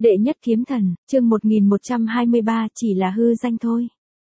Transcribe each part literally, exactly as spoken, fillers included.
Đệ nhất kiếm thần, chương một nghìn một trăm hai mươi ba, chỉ là hư danh thôi.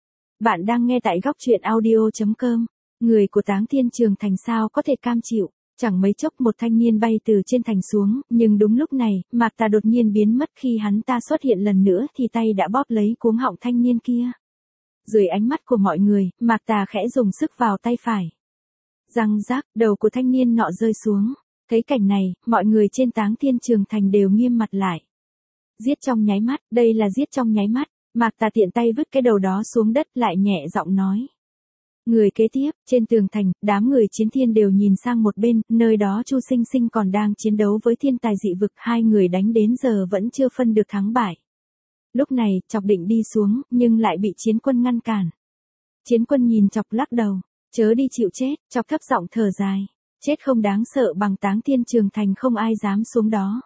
Bạn đang nghe tại góc truyện audio chấm com. Người của Táng Thiên Trường Thành sao có thể cam chịu, chẳng mấy chốc một thanh niên bay từ trên thành xuống, nhưng đúng lúc này, Mạc Tà đột nhiên biến mất. Khi hắn ta xuất hiện lần nữa thì tay đã bóp lấy cuống họng thanh niên kia. Dưới ánh mắt của mọi người, Mạc Tà khẽ dùng sức vào tay phải. Răng rác, đầu của thanh niên nọ rơi xuống. Thấy cảnh này, mọi người trên Táng Thiên Trường Thành đều nghiêm mặt lại. Giết trong nháy mắt, đây là giết trong nháy mắt. Mạc Tà tiện tay vứt cái đầu đó xuống đất, lại nhẹ giọng nói. Người kế tiếp, trên tường thành, đám người chiến thiên đều nhìn sang một bên, nơi đó Chu Sinh Sinh còn đang chiến đấu với thiên tài dị vực, hai người đánh đến giờ vẫn chưa phân được thắng bại. Lúc này, Chọc định đi xuống, nhưng lại bị chiến quân ngăn cản. Chiến quân nhìn Chọc lắc đầu, chớ đi chịu chết. Chọc thấp giọng thở dài, chết không đáng sợ bằng Táng Thiên Trường Thành, không ai dám xuống đó.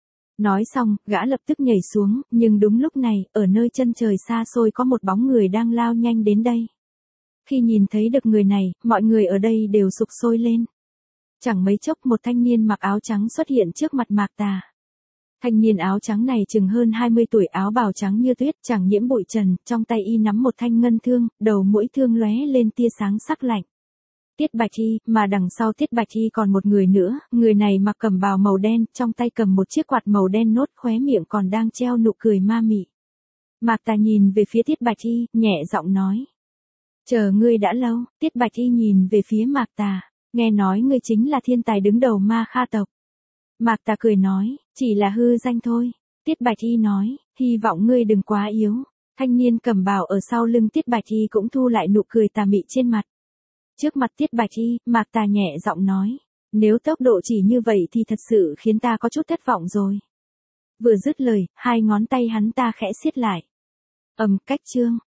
Nói xong, gã lập tức nhảy xuống, nhưng đúng lúc này, ở nơi chân trời xa xôi có một bóng người đang lao nhanh đến đây. Khi nhìn thấy được người này, mọi người ở đây đều sục sôi lên. Chẳng mấy chốc một thanh niên mặc áo trắng xuất hiện trước mặt Mạc Tà. Thanh niên áo trắng này chừng hơn hai mươi tuổi, áo bào trắng như tuyết, chẳng nhiễm bụi trần, trong tay y nắm một thanh ngân thương, đầu mũi thương lóe lên tia sáng sắc lạnh. Tiết Bạch Y, mà đằng sau Tiết Bạch Y còn một người nữa, người này mặc cẩm bào màu đen, trong tay cầm một chiếc quạt màu đen nốt, khóe miệng còn đang treo nụ cười ma mị. Mạc Tà nhìn về phía Tiết Bạch Y, nhẹ giọng nói. Chờ ngươi đã lâu. Tiết Bạch Y nhìn về phía Mạc Tà, nghe nói ngươi chính là thiên tài đứng đầu Ma Kha tộc. Mạc Tà cười nói, chỉ là hư danh thôi. Tiết Bạch Y nói, hy vọng ngươi đừng quá yếu. Thanh niên cẩm bào ở sau lưng Tiết Bạch Y cũng thu lại nụ cười tà mị trên mặt. Trước mặt Tiết Bạch Y, Mạc Tà nhẹ giọng nói, nếu tốc độ chỉ như vậy thì thật sự khiến ta có chút thất vọng rồi. Vừa dứt lời, hai ngón tay hắn ta khẽ siết lại. Ầm, cách chương,